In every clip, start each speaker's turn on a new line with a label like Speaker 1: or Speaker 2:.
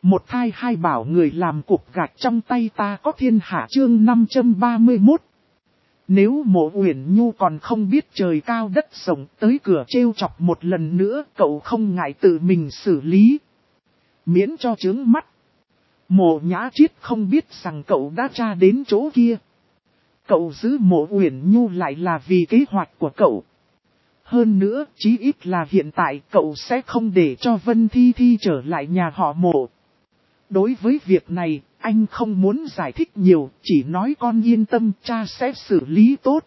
Speaker 1: Một thai hai bảo người làm cục gạch trong tay ta có thiên hạ chương 531. Nếu Mộ Uyển Nhu còn không biết trời cao đất rộng tới cửa trêu chọc một lần nữa, cậu không ngại tự mình xử lý. Miễn cho chướng mắt. Mộ Nhã Triết không biết rằng cậu đã tra đến chỗ kia. Cậu giữ Mộ Uyển Nhu lại là vì kế hoạch của cậu. Hơn nữa, chí ít là hiện tại cậu sẽ không để cho Vân Thi Thi trở lại nhà họ Mộ. Đối với việc này, anh không muốn giải thích nhiều, chỉ nói con yên tâm, cha sẽ xử lý tốt.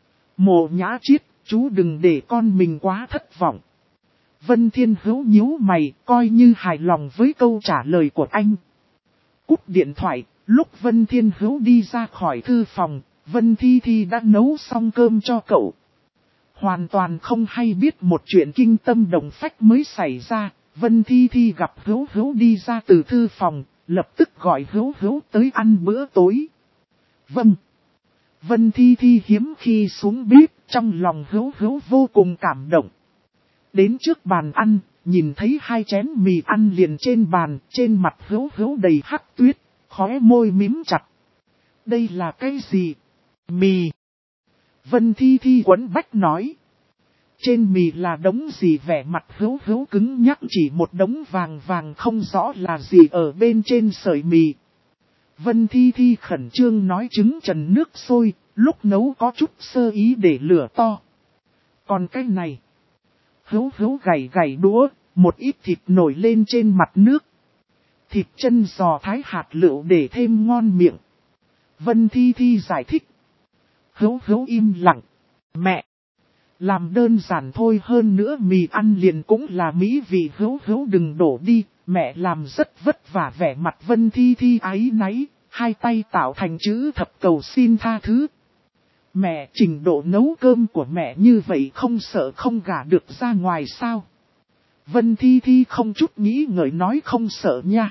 Speaker 1: Mộ Nhã Triết, chú đừng để con mình quá thất vọng. Vân Thiên Hữu nhíu mày, coi như hài lòng với câu trả lời của anh. Cúp điện thoại, lúc Vân Thiên Hữu đi ra khỏi thư phòng, Vân Thi Thi đã nấu xong cơm cho cậu. Hoàn toàn không hay biết một chuyện kinh tâm động phách mới xảy ra. Vân Thi Thi gặp Hữu Hữu đi ra từ thư phòng, lập tức gọi Hữu Hữu tới ăn bữa tối. Vâng. Vân Thi Thi hiếm khi xuống bếp, trong lòng Hữu Hữu vô cùng cảm động. Đến trước bàn ăn, nhìn thấy hai chén mì ăn liền trên bàn, trên mặt Hữu Hữu đầy hắc tuyết, khóe môi mím chặt. Đây là cái gì? Mì. Vân Thi Thi quấn bách nói. Trên mì là đống gì? Vẻ mặt Hữu Hữu cứng nhắc, chỉ một đống vàng vàng không rõ là gì ở bên trên sợi mì. Vân Thi Thi khẩn trương nói trứng trần nước sôi, lúc nấu có chút sơ ý để lửa to. Còn cái này, Hữu Hữu gảy gảy đũa, một ít thịt nổi lên trên mặt nước. Thịt chân giò thái hạt lựu để thêm ngon miệng. Vân Thi Thi giải thích. Hữu Hữu im lặng. Mẹ! Làm đơn giản thôi, hơn nữa mì ăn liền cũng là mỹ vị. Hữu Hữu đừng đổ đi, mẹ làm rất vất vả. Vẻ mặt Vân Thi Thi áy náy, hai tay tạo thành chữ thập cầu xin tha thứ. Mẹ, trình độ nấu cơm của mẹ như vậy không sợ không gả được ra ngoài sao? Vân Thi Thi không chút nghĩ ngợi nói không sợ nha.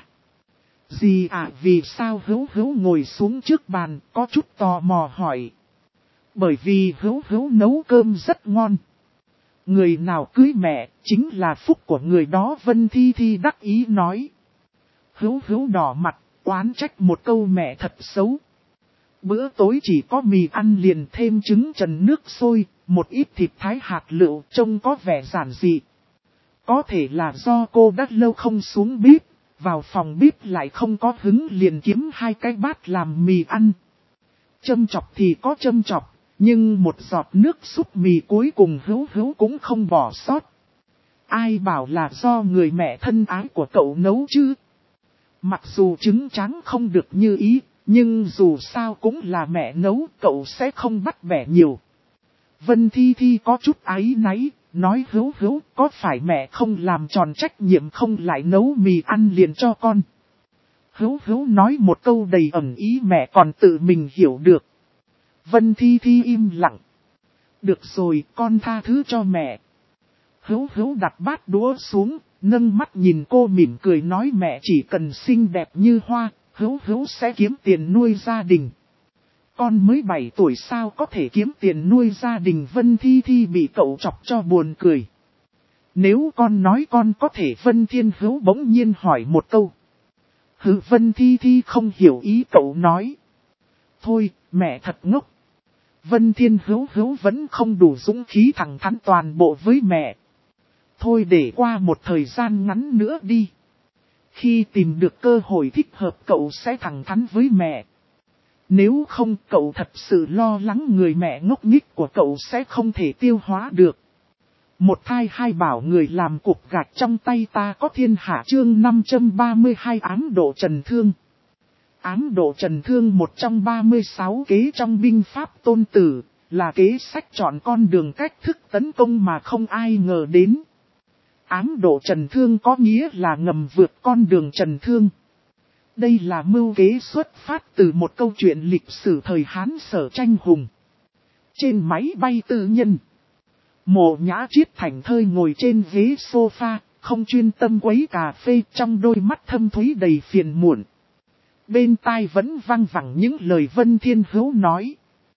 Speaker 1: Gì à, vì sao? Hữu Hữu ngồi xuống trước bàn, có chút tò mò hỏi. Bởi vì Hữu Hữu nấu cơm rất ngon. Người nào cưới mẹ, chính là phúc của người đó. Vân Thi Thi đắc ý nói. Hữu Hữu đỏ mặt, oán trách một câu mẹ thật xấu. Bữa tối chỉ có mì ăn liền thêm trứng trần nước sôi, một ít thịt thái hạt lựu, trông có vẻ giản dị. Có thể là do cô đã lâu không xuống bếp, vào phòng bếp lại không có hứng liền kiếm hai cái bát làm mì ăn. Châm chọc thì có châm chọc, nhưng một giọt nước súp mì cuối cùng Hữu Hữu cũng không bỏ sót. Ai bảo là do người mẹ thân ái của cậu nấu chứ? Mặc dù trứng trắng không được như ý, nhưng dù sao cũng là mẹ nấu, cậu sẽ không bắt bẻ nhiều. Vân Thi Thi có chút áy náy, nói Hữu Hữu, có phải mẹ không làm tròn trách nhiệm không lại nấu mì ăn liền cho con? Hữu Hữu nói một câu đầy ẩn ý mẹ còn tự mình hiểu được. Vân Thi Thi im lặng. Được rồi, con tha thứ cho mẹ. Hữu Hữu đặt bát đũa xuống, nâng mắt nhìn cô mỉm cười nói mẹ chỉ cần xinh đẹp như hoa, Hữu Hữu sẽ kiếm tiền nuôi gia đình. Con mới 7 tuổi sao có thể kiếm tiền nuôi gia đình? Vân Thi Thi bị cậu chọc cho buồn cười. Nếu con nói con có thể? Vân Thiên Hữu bỗng nhiên hỏi một câu. Vân Thi Thi không hiểu ý cậu nói. Thôi, mẹ thật ngốc. Vân Thiên Hữu vẫn không đủ dũng khí thẳng thắn toàn bộ với mẹ. Thôi để qua một thời gian ngắn nữa đi. Khi tìm được cơ hội thích hợp cậu sẽ thẳng thắn với mẹ. Nếu không cậu thật sự lo lắng người mẹ ngốc nghếch của cậu sẽ không thể tiêu hóa được. Một thai hai bảo người làm cục gạch trong tay ta có thiên hạ chương 532 ám độ trần thương. Ám độ trần thương một trong 36 kế trong binh pháp Tôn Tử, là kế sách chọn con đường cách thức tấn công mà không ai ngờ đến. Ám độ trần thương có nghĩa là ngầm vượt con đường trần thương. Đây là mưu kế xuất phát từ một câu chuyện lịch sử thời Hán Sở tranh hùng. Trên máy bay tư nhân, Mộ Nhã Triết thảnh thơi ngồi trên ghế sofa, không chuyên tâm quấy cà phê, trong đôi mắt thâm thúy đầy phiền muộn. Bên tai vẫn văng vẳng những lời Vân Thiên Hữu nói.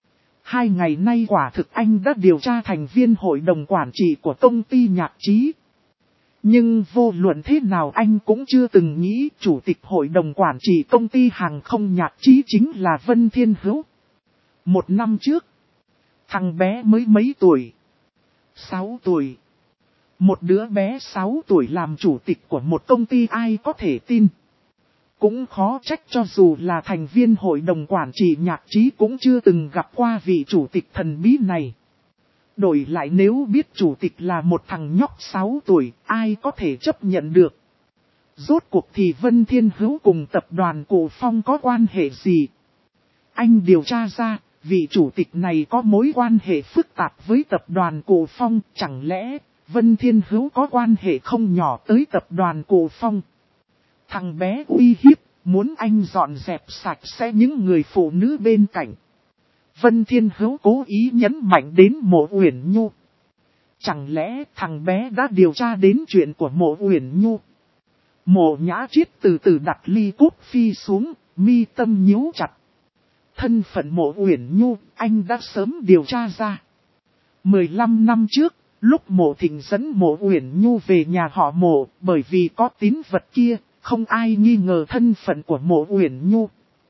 Speaker 1: 2 ngày nay quả thực anh đã điều tra thành viên hội đồng quản trị của công ty nhạc trí. Nhưng vô luận thế nào anh cũng chưa từng nghĩ chủ tịch hội đồng quản trị công ty hàng không Nhạc Chí chính là Vân Thiên Hữu. 1 năm trước, thằng bé mới mấy tuổi? 6 tuổi. Một đứa bé 6 tuổi làm chủ tịch của một công ty ai có thể tin. Cũng khó trách cho dù là thành viên hội đồng quản trị Nhạc Chí cũng chưa từng gặp qua vị chủ tịch thần bí này. Đổi lại nếu biết chủ tịch là một thằng nhóc 6 tuổi, ai có thể chấp nhận được. Rốt cuộc thì Vân Thiên Hữu cùng tập đoàn Cổ Phong có quan hệ gì? Anh điều tra ra, vị chủ tịch này có mối quan hệ phức tạp với tập đoàn Cổ Phong, chẳng lẽ Vân Thiên Hữu có quan hệ không nhỏ tới tập đoàn Cổ Phong? Thằng bé uy hiếp, muốn anh dọn dẹp sạch sẽ những người phụ nữ bên cạnh. Vân Thiên Hữu cố ý nhấn mạnh đến Mộ Uyển Nhu. Chẳng lẽ thằng bé đã điều tra đến chuyện của Mộ Uyển Nhu? Mộ Nhã Triết từ từ đặt ly cúp phi xuống, mi tâm nhíu chặt. Thân phận Mộ Uyển Nhu, anh đã sớm điều tra ra. 15 năm trước, lúc Mộ Thịnh dẫn Mộ Uyển Nhu về nhà họ Mộ, bởi vì có tín vật kia, không ai nghi ngờ thân phận của Mộ Uyển Nhu.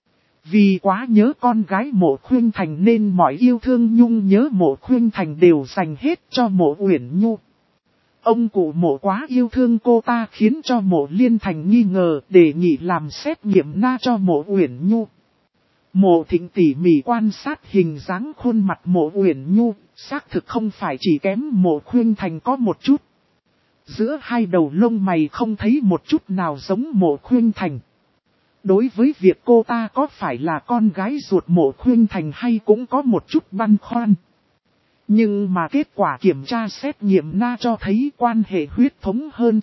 Speaker 1: Vì quá nhớ con gái Mộ Khuynh Thành nên mọi yêu thương nhung nhớ Mộ Khuynh Thành đều dành hết cho Mộ Uyển Nhu. Ông cụ Mộ quá yêu thương cô ta khiến cho Mộ Liên Thành nghi ngờ đề nghị làm xét nghiệm na cho Mộ Uyển Nhu. Mộ Thịnh tỉ mỉ quan sát hình dáng khuôn mặt Mộ Uyển Nhu, xác thực không phải chỉ kém Mộ Khuynh Thành có một chút. Giữa hai đầu lông mày không thấy một chút nào giống Mộ Khuynh Thành. Đối với việc cô ta có phải là con gái ruột Mộ Khuynh Thành hay cũng có một chút băn khoăn. Nhưng mà kết quả kiểm tra xét nghiệm na cho thấy quan hệ huyết thống hơn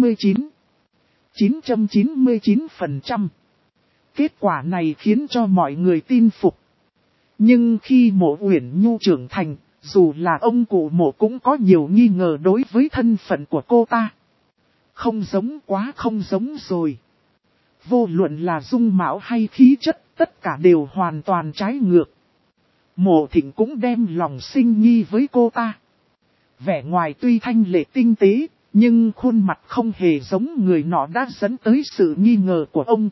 Speaker 1: 999%. Kết quả này khiến cho mọi người tin phục. Nhưng khi Mộ Uyển Nhu trưởng thành, dù là ông cụ Mộ cũng có nhiều nghi ngờ đối với thân phận của cô ta. Không giống quá không giống rồi. Vô luận là dung mạo hay khí chất, tất cả đều hoàn toàn trái ngược. Mộ Thịnh cũng đem lòng sinh nghi với cô ta. Vẻ ngoài tuy thanh lệ tinh tế, nhưng khuôn mặt không hề giống người nọ đã dẫn tới sự nghi ngờ của ông.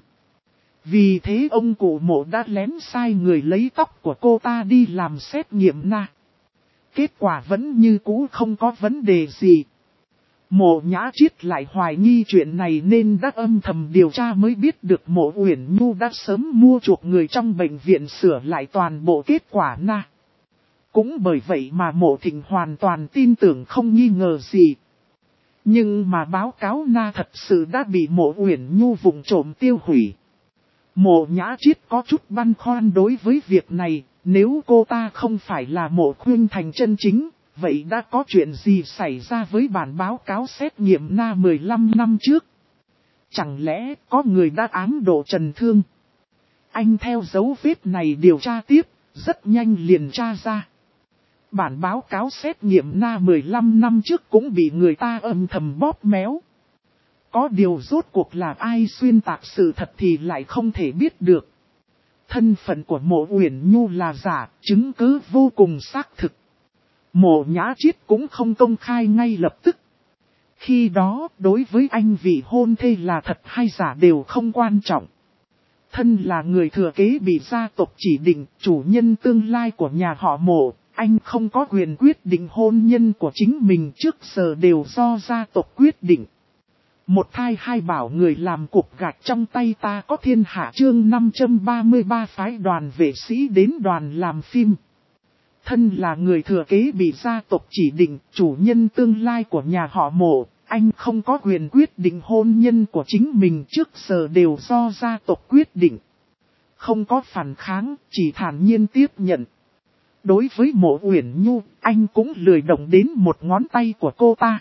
Speaker 1: Vì thế ông cụ Mộ đã lén sai người lấy tóc của cô ta đi làm xét nghiệm na. Kết quả vẫn như cũ không có vấn đề gì. Mộ Nhã Triết lại hoài nghi chuyện này nên đã âm thầm điều tra mới biết được Mộ Uyển Nhu đã sớm mua chuộc người trong bệnh viện sửa lại toàn bộ kết quả na. Cũng bởi vậy mà Mộ Thịnh hoàn toàn tin tưởng không nghi ngờ gì. Nhưng mà báo cáo na thật sự đã bị Mộ Uyển Nhu vụng trộm tiêu hủy. Mộ Nhã Triết có chút băn khoăn đối với việc này, nếu cô ta không phải là Mộ Khuynh Thành chân chính, vậy đã có chuyện gì xảy ra với bản báo cáo xét nghiệm na 15 năm trước? Chẳng lẽ có người đã ám độ Trần Thương? Anh theo dấu vết này điều tra tiếp, rất nhanh liền tra ra. Bản báo cáo xét nghiệm na 15 năm trước cũng bị người ta âm thầm bóp méo. Có điều rốt cuộc là ai xuyên tạc sự thật thì lại không thể biết được. Thân phận của Mộ Uyển Nhu là giả, chứng cứ vô cùng xác thực. Mộ Nhã Triết cũng không công khai ngay lập tức. Khi đó, đối với anh vị hôn thê là thật hay giả đều không quan trọng. Thân là người thừa kế bị gia tộc chỉ định, chủ nhân tương lai của nhà họ Mộ, anh không có quyền quyết định hôn nhân của chính mình trước giờ đều do gia tộc quyết định. Một thai hai bảo người làm cục gạch trong tay ta có thiên hạ chương 533 phái đoàn vệ sĩ đến đoàn làm phim. Thân là người thừa kế bị gia tộc chỉ định, chủ nhân tương lai của nhà họ Mộ, anh không có quyền quyết định hôn nhân của chính mình trước giờ đều do gia tộc quyết định. Không có phản kháng, chỉ thản nhiên tiếp nhận. Đối với Mộ Uyển Nhu, anh cũng lười động đến một ngón tay của cô ta.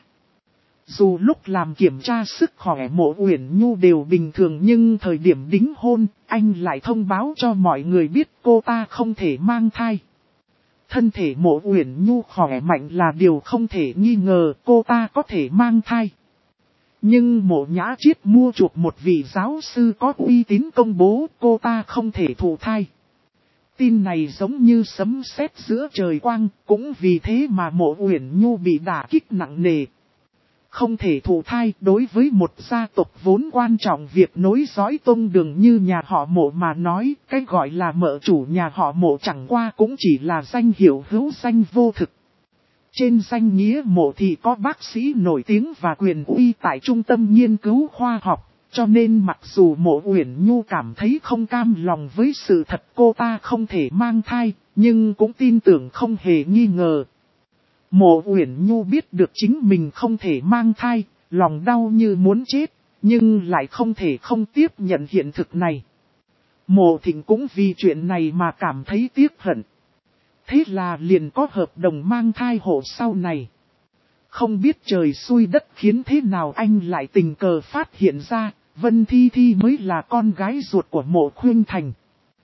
Speaker 1: Dù lúc làm kiểm tra sức khỏe Mộ Uyển Nhu đều bình thường nhưng thời điểm đính hôn, anh lại thông báo cho mọi người biết cô ta không thể mang thai. Thân thể Mộ Uyển Nhu khỏe mạnh là điều không thể nghi ngờ cô ta có thể mang thai. Nhưng Mộ Nhã Triết mua chuộc một vị giáo sư có uy tín công bố cô ta không thể thụ thai. Tin này giống như sấm sét giữa trời quang, cũng vì thế mà Mộ Uyển Nhu bị đả kích nặng nề. không thể thụ thai. Đối với một gia tộc vốn quan trọng việc nối dõi tông đường như nhà họ Mộ mà nói, cái gọi là mợ chủ nhà họ Mộ chẳng qua cũng chỉ là danh hiệu hữu danh vô thực. Trên danh nghĩa Mộ thì có bác sĩ nổi tiếng và quyền uy tại trung tâm nghiên cứu khoa học, cho nên mặc dù Mộ Uyển Nhu cảm thấy không cam lòng với sự thật cô ta không thể mang thai, nhưng cũng tin tưởng không hề nghi ngờ. Mộ Uyển Nhu biết được chính mình không thể mang thai, lòng đau như muốn chết, nhưng lại không thể không tiếp nhận hiện thực này. Mộ Thịnh cũng vì chuyện này mà cảm thấy tiếc hận. Thế là liền có hợp đồng mang thai hộ sau này. Không biết trời xui đất khiến thế nào anh lại tình cờ phát hiện ra, Vân Thi Thi mới là con gái ruột của Mộ Khuynh Thành.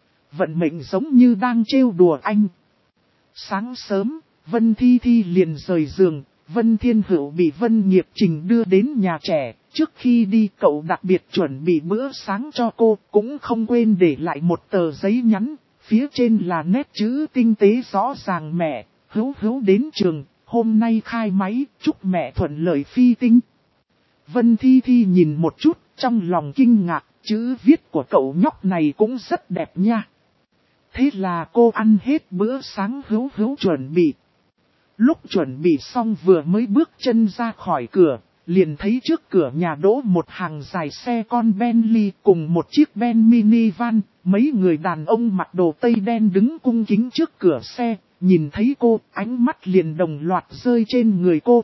Speaker 1: Vận mệnh giống như đang trêu đùa anh. Sáng sớm, Vân Thi Thi liền rời giường, Vân Thiên Hữu bị Vân Nghiệp Trình đưa đến nhà trẻ. Trước khi đi cậu đặc biệt chuẩn bị bữa sáng cho cô, cũng không quên để lại một tờ giấy nhắn. Phía trên là nét chữ tinh tế rõ ràng: mẹ, Hữu Hữu đến trường, hôm nay khai máy, chúc mẹ thuận lợi phi tinh. Vân Thi Thi nhìn một chút, trong lòng kinh ngạc, chữ viết của cậu nhóc này cũng rất đẹp nha. Thế là cô ăn hết bữa sáng Hữu Hữu chuẩn bị. Lúc chuẩn bị xong vừa mới bước chân ra khỏi cửa, liền thấy trước cửa nhà đỗ một hàng dài xe con Bentley cùng một chiếc Ben minivan. Mấy người đàn ông mặc đồ tây đen đứng cung kính trước cửa xe, nhìn thấy cô, ánh mắt liền đồng loạt rơi trên người cô.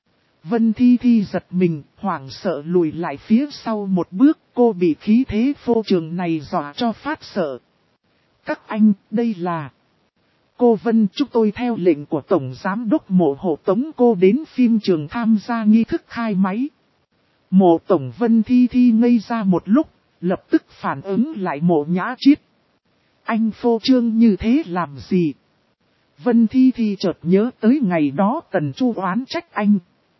Speaker 1: Vân Thi Thi giật mình, hoảng sợ lùi lại phía sau một bước, cô bị khí thế phô trương này dọa cho phát sợ. Các anh, đây là... Cô Vân, chúng tôi theo lệnh của Tổng Giám đốc Mộ hộ tống cô đến phim trường tham gia nghi thức khai máy. Mộ Tổng Vân Thi Thi ngây ra một lúc, lập tức phản ứng lại Mộ Nhã Chiết. Anh phô trương như thế làm gì? Vân Thi Thi chợt nhớ tới ngày đó Tần Chu oán trách anh.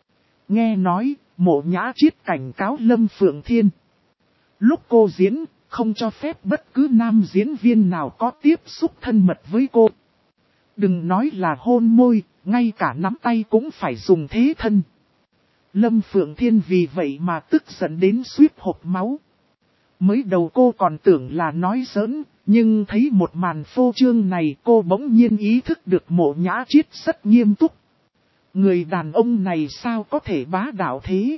Speaker 1: Nghe nói, Mộ Nhã Chiết cảnh cáo Lâm Phượng Thiên. Lúc cô diễn, không cho phép bất cứ nam diễn viên nào có tiếp xúc thân mật với cô. Đừng nói là hôn môi, ngay cả nắm tay cũng phải dùng thế thân. Lâm Phượng Thiên vì vậy mà tức giận đến suýt hộc máu. Mới đầu cô còn tưởng là nói giỡn, nhưng thấy một màn phô trương này cô bỗng nhiên ý thức được Mộ Nhã Chiết rất nghiêm túc. Người đàn ông này sao có thể bá đạo thế?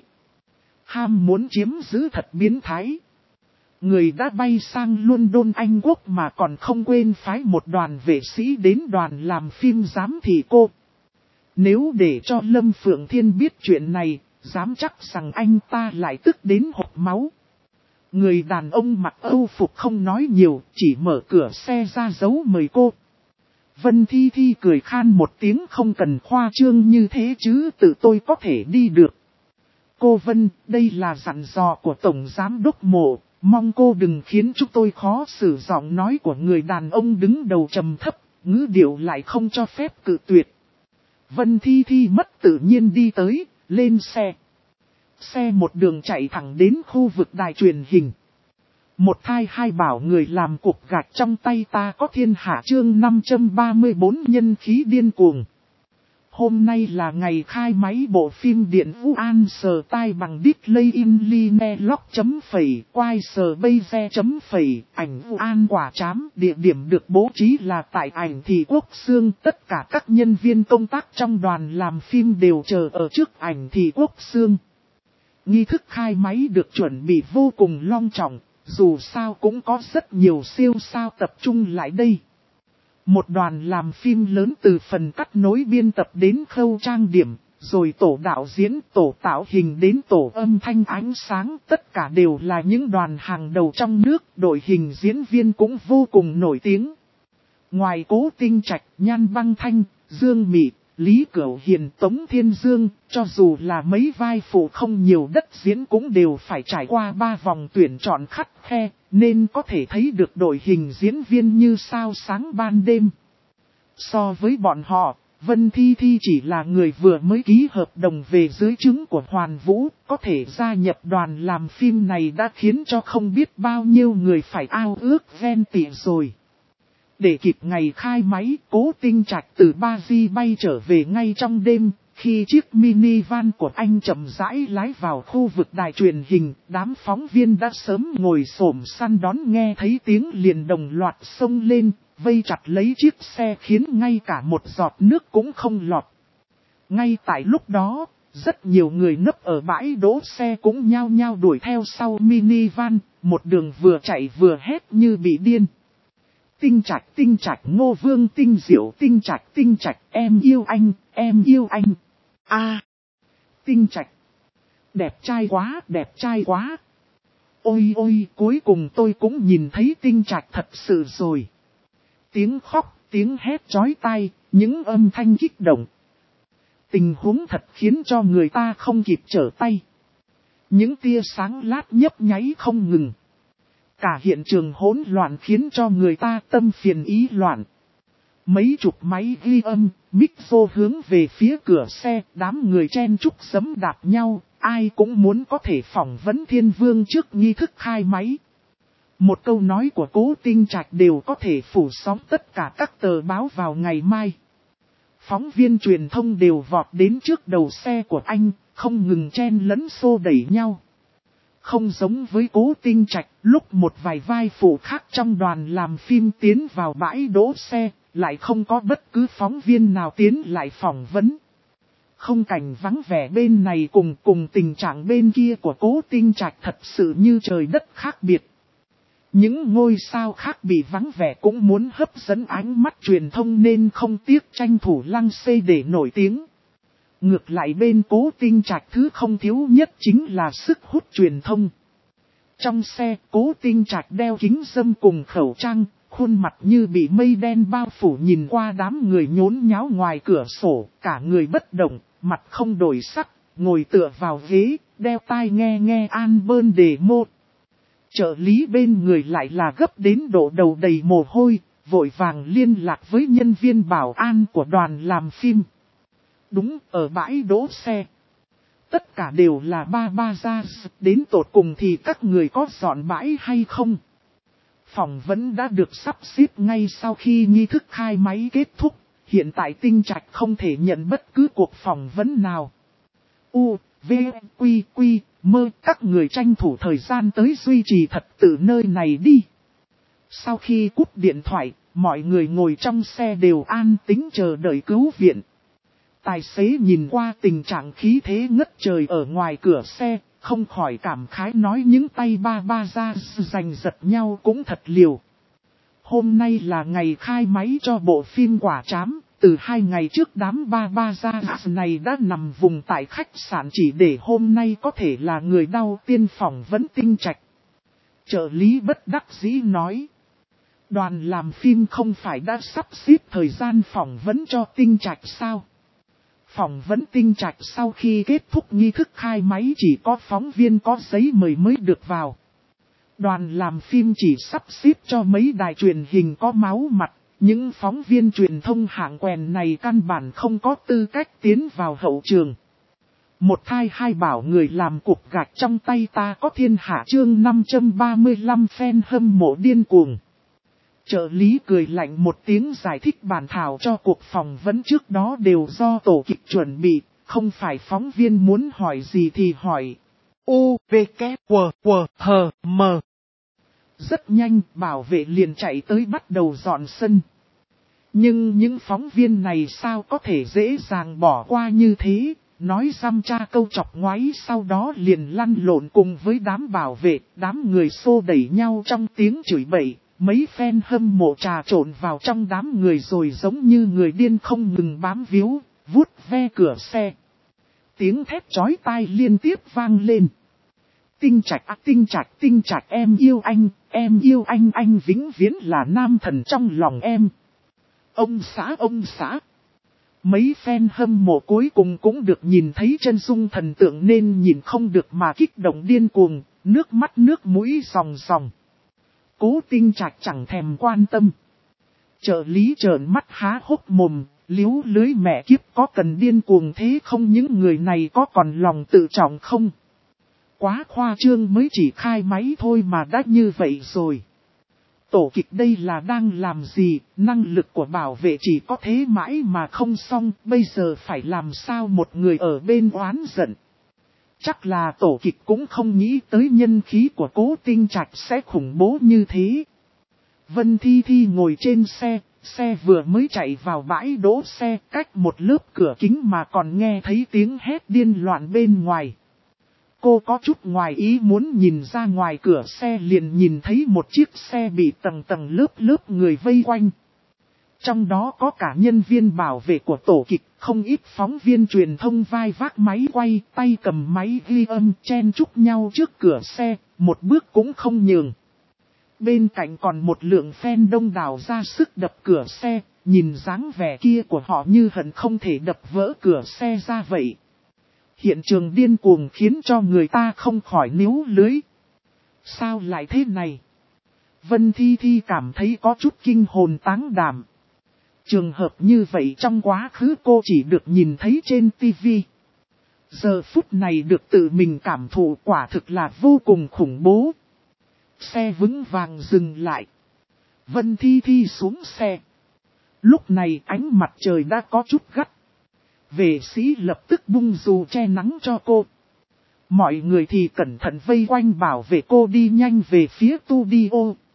Speaker 1: Ham muốn chiếm giữ thật biến thái. Người đã bay sang London Anh Quốc mà còn không quên phái một đoàn vệ sĩ đến đoàn làm phim giám thị cô. Nếu để cho Lâm Phượng Thiên biết chuyện này, dám chắc rằng anh ta lại tức đến hộc máu. Người đàn ông mặc âu phục không nói nhiều, chỉ mở cửa xe ra dấu mời cô. Vân Thi Thi cười khan một tiếng: không cần khoa trương như thế chứ, tự tôi có thể đi được. Cô Vân, đây là dặn dò của Tổng Giám đốc Mộ, mong cô đừng khiến chúng tôi khó xử. Giọng nói của người đàn ông đứng đầu trầm thấp, ngữ điệu lại không cho phép cự tuyệt. Vân Thi Thi mất tự nhiên đi tới, lên xe. Xe một đường chạy thẳng đến khu vực đài truyền hình. Một thai hai bảo người làm cục gạch trong tay ta có thiên hạ. Chương 534 nhân khí điên cuồng. Hôm nay là ngày khai máy bộ phim điện Vũ An sờ tai bằng Display in Line Lock.phẩy, quay sờ bây xe.phẩy, ảnh Vũ An quả trám. Địa điểm được bố trí là tại ảnh thị Quốc Xương. Tất cả các nhân viên công tác trong đoàn làm phim đều chờ ở trước ảnh thị Quốc Xương. Nghi thức khai máy được chuẩn bị vô cùng long trọng, dù sao cũng có rất nhiều siêu sao tập trung lại đây. Một đoàn làm phim lớn từ phần cắt nối biên tập đến khâu trang điểm, rồi tổ đạo diễn, tổ tạo hình đến tổ âm thanh ánh sáng, tất cả đều là những đoàn hàng đầu trong nước, đội hình diễn viên cũng vô cùng nổi tiếng. Ngoài Cố Tinh Trạch, Nhan Băng Thanh, Dương Mị, Lý Cửu Hiền, Tống Thiên Dương, cho dù là mấy vai phụ không nhiều đất diễn cũng đều phải trải qua 3 vòng tuyển chọn khắt khe, nên có thể thấy được đội hình diễn viên như sao sáng ban đêm. So với bọn họ, Vân Thi Thi chỉ là người vừa mới ký hợp đồng về dưới trướng của Hoàn Vũ, có thể gia nhập đoàn làm phim này đã khiến cho không biết bao nhiêu người phải ao ước ven tị rồi. Để kịp ngày khai máy, Cố Tinh Trạch từ Ba Di bay trở về ngay trong đêm, Khi chiếc minivan của anh chậm rãi lái vào khu vực đài truyền hình, đám phóng viên đã sớm ngồi xổm săn đón, nghe thấy tiếng liền đồng loạt xông lên, vây chặt lấy chiếc xe khiến ngay cả một giọt nước cũng không lọt. Ngay tại lúc đó, rất nhiều người nấp ở bãi đỗ xe cũng nhao nhao đuổi theo sau minivan, một đường vừa chạy vừa hét như bị điên. Tinh Trạch Ngô Vương Tinh Diệu Tinh Trạch em yêu anh, em yêu anh. Tinh Trạch. Đẹp trai quá. Ôi ôi, cuối cùng tôi cũng nhìn thấy Tinh Trạch thật sự rồi. Tiếng khóc, tiếng hét chói tai, những âm thanh kích động. Tình huống thật khiến cho người ta không kịp trở tay. Những tia sáng lát nhấp nháy không ngừng. Cả hiện trường hỗn loạn khiến cho người ta tâm phiền ý loạn. Mấy chục máy ghi âm, micro hướng về phía cửa xe, đám người chen chúc giẫm đạp nhau, ai cũng muốn có thể phỏng vấn Thiên Vương trước nghi thức khai máy. Một câu nói của Cố Tinh Trạch đều có thể phủ sóng tất cả các tờ báo vào ngày mai. Phóng viên truyền thông đều vọt đến trước đầu xe của anh, không ngừng chen lấn xô đẩy nhau. Không giống với Cố Tinh Trạch, lúc một vài vai phụ khác trong đoàn làm phim tiến vào bãi đỗ xe, lại không có bất cứ phóng viên nào tiến lại phỏng vấn. Không cảnh vắng vẻ bên này cùng tình trạng bên kia của Cố Tinh Trạch thật sự như trời đất khác biệt. Những ngôi sao khác bị vắng vẻ cũng muốn hấp dẫn ánh mắt truyền thông nên không tiếc tranh thủ lăng xê để nổi tiếng. Ngược lại bên Cố Tinh Trạch thứ không thiếu nhất chính là sức hút truyền thông. Trong xe, Cố Tinh Trạch đeo kính râm cùng khẩu trang, khuôn mặt như bị mây đen bao phủ, nhìn qua đám người nhốn nháo ngoài cửa sổ, cả người bất động, mặt không đổi sắc, ngồi tựa vào ghế, đeo tai nghe album demo. Trợ lý bên người lại là gấp đến độ đầu đầy mồ hôi, vội vàng liên lạc với nhân viên bảo an của đoàn làm phim. Đúng, ở bãi đỗ xe. Tất cả đều là ba ra, đến tột cùng thì các người có dọn bãi hay không? Phỏng vấn đã được sắp xếp ngay sau khi nghi thức khai máy kết thúc, hiện tại Tinh Trạch không thể nhận bất cứ cuộc phỏng vấn nào. V, Quy, Mơ, các người tranh thủ thời gian tới duy trì thật tự nơi này đi. Sau khi cúp điện thoại, mọi người ngồi trong xe đều an tĩnh chờ đợi cứu viện. Tài xế nhìn qua tình trạng khí thế ngất trời ở ngoài cửa xe, không khỏi cảm khái nói những tay ba ra giành giật nhau cũng thật liều. Hôm nay là ngày khai máy cho bộ phim Quả Trám, từ 2 ngày trước đám ba ra này đã nằm vùng tại khách sạn chỉ để hôm nay có thể là người đầu tiên phỏng vấn Tinh Trạch. Trợ lý bất đắc dĩ nói. Đoàn làm phim không phải đã sắp xếp thời gian phỏng vấn cho Tinh Trạch sao? Phỏng vấn Tinh Trạch sau khi kết thúc nghi thức khai máy chỉ có phóng viên có giấy mời mới được vào. Đoàn làm phim chỉ sắp xếp cho mấy đài truyền hình có máu mặt, những phóng viên truyền thông hạng quèn này căn bản không có tư cách tiến vào hậu trường. Một thai hai bảo người làm cục gạch trong tay ta có thiên hạ chương 535 fan hâm mộ điên cuồng. Trợ lý cười lạnh một tiếng giải thích bản thảo cho cuộc phỏng vấn trước đó đều do tổ kịch chuẩn bị, không phải phóng viên muốn hỏi gì thì hỏi. U-V-K-W-W-H-M. Rất nhanh, bảo vệ liền chạy tới bắt đầu dọn sân. Nhưng những phóng viên này sao có thể dễ dàng bỏ qua như thế, nói dăm cha câu chọc ngoáy sau đó liền lăn lộn cùng với đám bảo vệ, đám người xô đẩy nhau trong tiếng chửi bậy. Mấy fan hâm mộ trà trộn vào trong đám người rồi giống như người điên không ngừng bám víu, vuốt ve cửa xe. Tiếng thét chói tai liên tiếp vang lên. Tinh Trạch em yêu anh vĩnh viễn là nam thần trong lòng em. Ông xã. Mấy fan hâm mộ cuối cùng cũng được nhìn thấy chân dung thần tượng nên nhìn không được mà kích động điên cuồng, nước mắt nước mũi ròng ròng. Cố Tinh Trạch chẳng thèm quan tâm. Trợ lý trợn mắt há hốc mồm, liếu lưới mẹ kiếp có cần điên cuồng thế không, những người này có còn lòng tự trọng không? Quá khoa trương, mới chỉ khai máy thôi mà đã như vậy rồi. Tổ kịch đây là đang làm gì, năng lực của bảo vệ chỉ có thế mãi mà không xong, bây giờ phải làm sao một người ở bên oán giận. Chắc là tổ kịch cũng không nghĩ tới nhân khí của Cố Tinh Trạch sẽ khủng bố như thế. Vân Thi Thi ngồi trên xe vừa mới chạy vào bãi đỗ xe, cách một lớp cửa kính mà còn nghe thấy tiếng hét điên loạn bên ngoài. Cô có chút ngoài ý muốn nhìn ra ngoài cửa xe liền nhìn thấy một chiếc xe bị tầng tầng lớp người vây quanh. Trong đó có cả nhân viên bảo vệ của tổ kịch, không ít phóng viên truyền thông vai vác máy quay, tay cầm máy ghi âm chen chúc nhau trước cửa xe, một bước cũng không nhường. Bên cạnh còn một lượng fan đông đảo ra sức đập cửa xe, nhìn dáng vẻ kia của họ như hận không thể đập vỡ cửa xe ra vậy. Hiện trường điên cuồng khiến cho người ta không khỏi níu lưới. Sao lại thế này? Vân Thi Thi cảm thấy có chút kinh hồn táng đảm. Trường hợp như vậy trong quá khứ cô chỉ được nhìn thấy trên TV. Giờ phút này được tự mình cảm thụ quả thực là vô cùng khủng bố. Xe vững vàng dừng lại. Vân Thi Thi xuống xe. Lúc này ánh mặt trời đã có chút gắt. Vệ sĩ lập tức bung dù che nắng cho cô. Mọi người thì cẩn thận vây quanh bảo vệ cô đi nhanh về phía studio.